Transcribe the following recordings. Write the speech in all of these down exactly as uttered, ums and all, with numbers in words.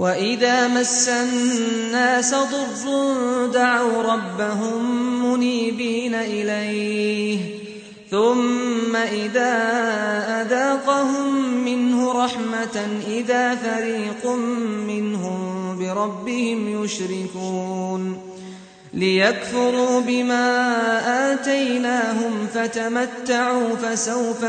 وإذا مس الناس ضر دعوا ربهم منيبين إليه ثم إذا أذاقهم منه رحمة إذا فريق منهم بربهم يشركون ليكفروا بما آتيناهم فتمتعوا فسوف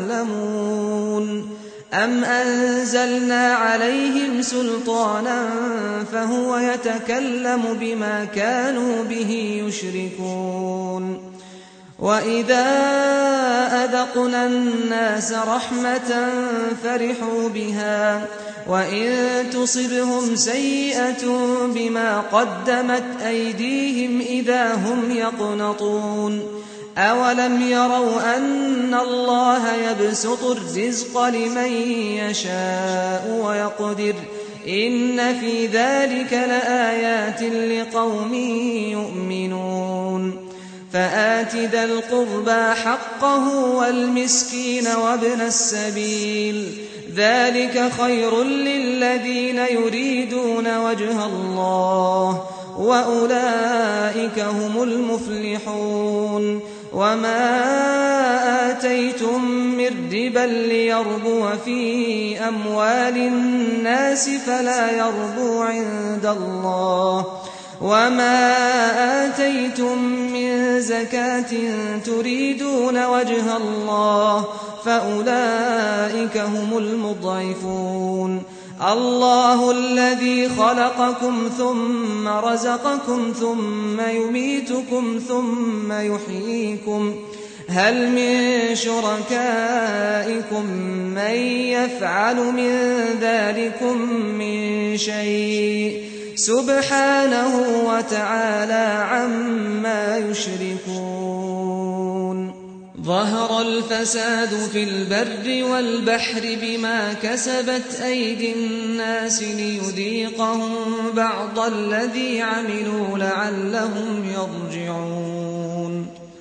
تعلمون أم أنزلنا عليهم سلطانا فهو يتكلم بما كانوا به يشركون وإذا أذقنا الناس رحمة فرحوا بها وإن تصبهم سيئة بما قدمت أيديهم إذا هم يقنطون أولم يروا أن الله يبسط الرزق لمن يشاء ويقدر إن في ذلك لآيات لقوم يؤمنون فآت ذا القربى حقه والمسكين وابن السبيل ذلك خير للذين يريدون وجه الله وأولئك هم المفلحون وما آتيتم من ربا ليربو في أموال الناس فلا يربو عند الله وما آتيتم من زكاة تريدون وجه الله فأولئك هم المضعفون الله الذي خلقكم ثم رزقكم ثم يميتكم ثم يحييكم هل من شركائكم من يفعل من ذلكم من شيء سبحانه وتعالى عما يشركون ظهر الفساد في البر والبحر بما كسبت أيدي الناس ليذيقهم بعض الذي عملوا لعلهم يرجعون